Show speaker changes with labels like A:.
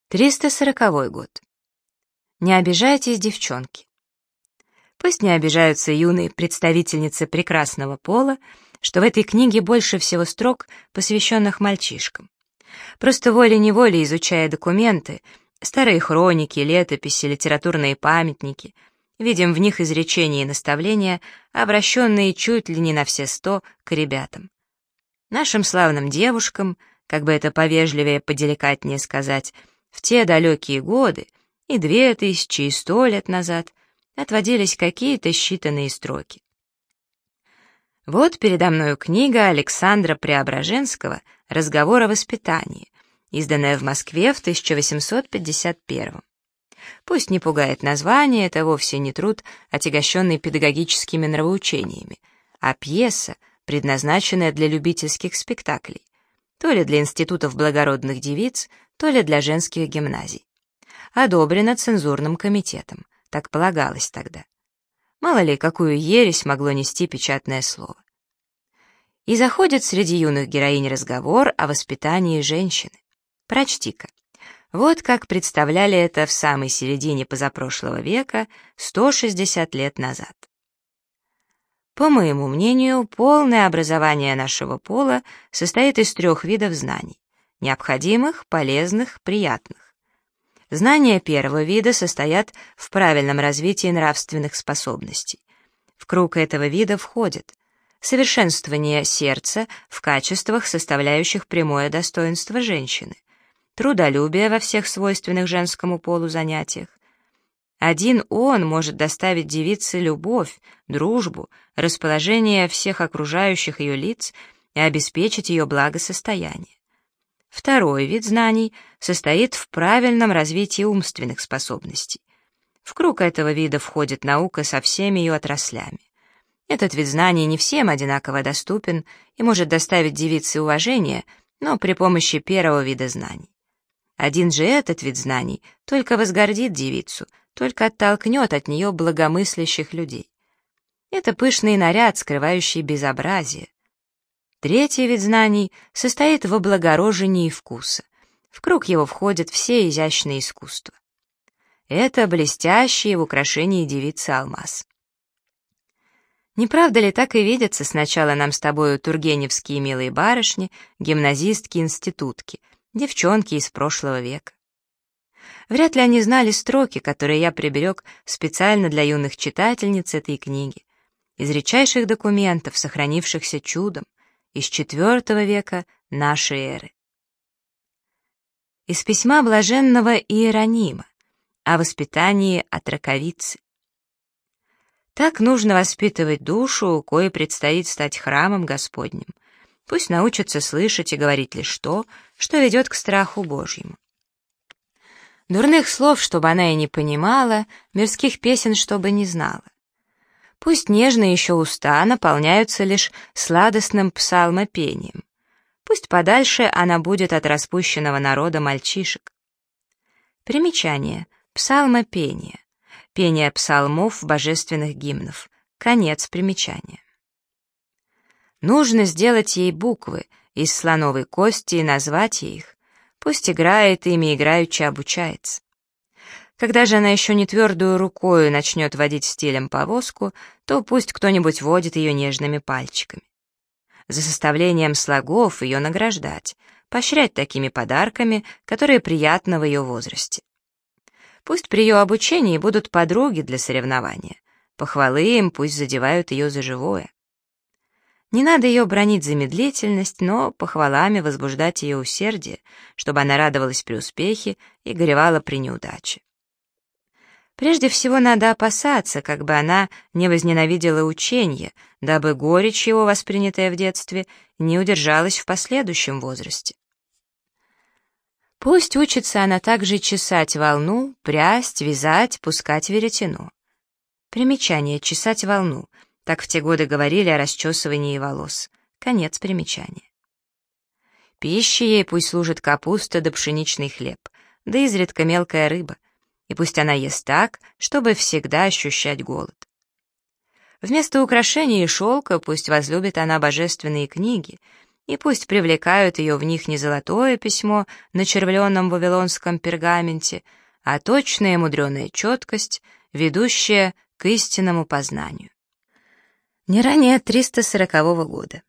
A: 340 год. Не обижайтесь, девчонки. Пусть не обижаются юные представительницы прекрасного пола, что в этой книге больше всего строк, посвященных мальчишкам. Просто волей-неволей, изучая документы, старые хроники, летописи, литературные памятники, видим в них изречения и наставления, обращенные чуть ли не на все 100 к ребятам. Нашим славным девушкам, как бы это повежливее, поделикатнее сказать, в те далекие годы, и 2000, и 100 лет назад, отводились какие-то считанные строки. Вот передо мною книга Александра Преображенского «Разговор о воспитании», изданная в Москве в 1851. Пусть не пугает название, это вовсе не труд, отягощенный педагогическими нравоучениями, а пьеса, предназначенная для любительских спектаклей, то ли для институтов благородных девиц, то ли для женских гимназий. Одобрена цензурным комитетом, так полагалось тогда. Мало ли, какую ересь могло нести печатное слово. И заходит среди юных героинь разговор о воспитании женщины. Прочти-ка. Вот как представляли это в самой середине позапрошлого века, 160 лет назад. По моему мнению, полное образование нашего пола состоит из 3 видов знаний: необходимых, полезных, приятных. Знания первого вида состоят в правильном развитии нравственных способностей. В круг этого вида входит совершенствование сердца в качествах, составляющих прямое достоинство женщины, трудолюбие во всех свойственных женскому полу занятиях. Один он может доставить девице любовь, дружбу, расположение всех окружающих ее лиц и обеспечить ее благосостояние. Второй вид знаний состоит в правильном развитии умственных способностей. В круг этого вида входит наука со всеми ее отраслями. Этот вид знаний не всем одинаково доступен и может доставить девице уважение, но при помощи первого вида знаний. Один же этот вид знаний только возгордит девицу, только оттолкнет от нее благомыслящих людей. Это пышный наряд, скрывающий безобразие. Третий вид знаний состоит в облагорожении вкуса. В круг его входят все изящные искусства. Это блестящий в украшении девицы алмаз. Не правда ли так и видятся сначала нам с тобою тургеневские милые барышни, гимназистки, институтки, девчонки из прошлого века? Вряд ли они знали строки, которые я приберег специально для юных читательниц этой книги, из редчайших документов, сохранившихся чудом, из IV века нашей эры. Из письма блаженного Иеронима о воспитании от раковицы. Так нужно воспитывать душу, кое предстоит стать храмом Господним. Пусть научится слышать и говорить лишь то, что ведет к страху Божьему. Дурных слов, чтобы она и не понимала, мирских песен, чтобы не знала. Пусть нежные еще уста наполняются лишь сладостным псалмопением. Пусть подальше она будет от распущенного народа мальчишек. Примечание. Псалмопение. Пение псалмов божественных гимнов. Конец примечания. Нужно сделать ей буквы из слоновой кости и назвать ей их. Пусть играет ими, играючи обучается. Когда же она еще не твердую рукою начнет водить стилем повозку, то пусть кто-нибудь водит ее нежными пальчиками. За составлением слогов ее награждать, поощрять такими подарками, которые приятны в ее возрасте. Пусть при ее обучении будут подруги для соревнования. Похвалы им пусть задевают ее за живое. Не надо ее бранить за медлительность, но похвалами возбуждать ее усердие, чтобы она радовалась при успехе и горевала при неудаче. Прежде всего надо опасаться, как бы она не возненавидела ученье, дабы горечь его, воспринятая в детстве, не удержалась в последующем возрасте. Пусть учится она также чесать волну, прясть, вязать, пускать веретено. Примечание: чесать волну. Так в те годы говорили о расчесывании волос. Конец примечания. Пищей ей пусть служит капуста да пшеничный хлеб, да изредка мелкая рыба, и пусть она ест так, чтобы всегда ощущать голод. Вместо украшений и шелка пусть возлюбит она божественные книги, и пусть привлекают ее в них не золотое письмо на червленном вавилонском пергаменте, а точная мудреная четкость, ведущая к истинному познанию. Не ранее 340 года.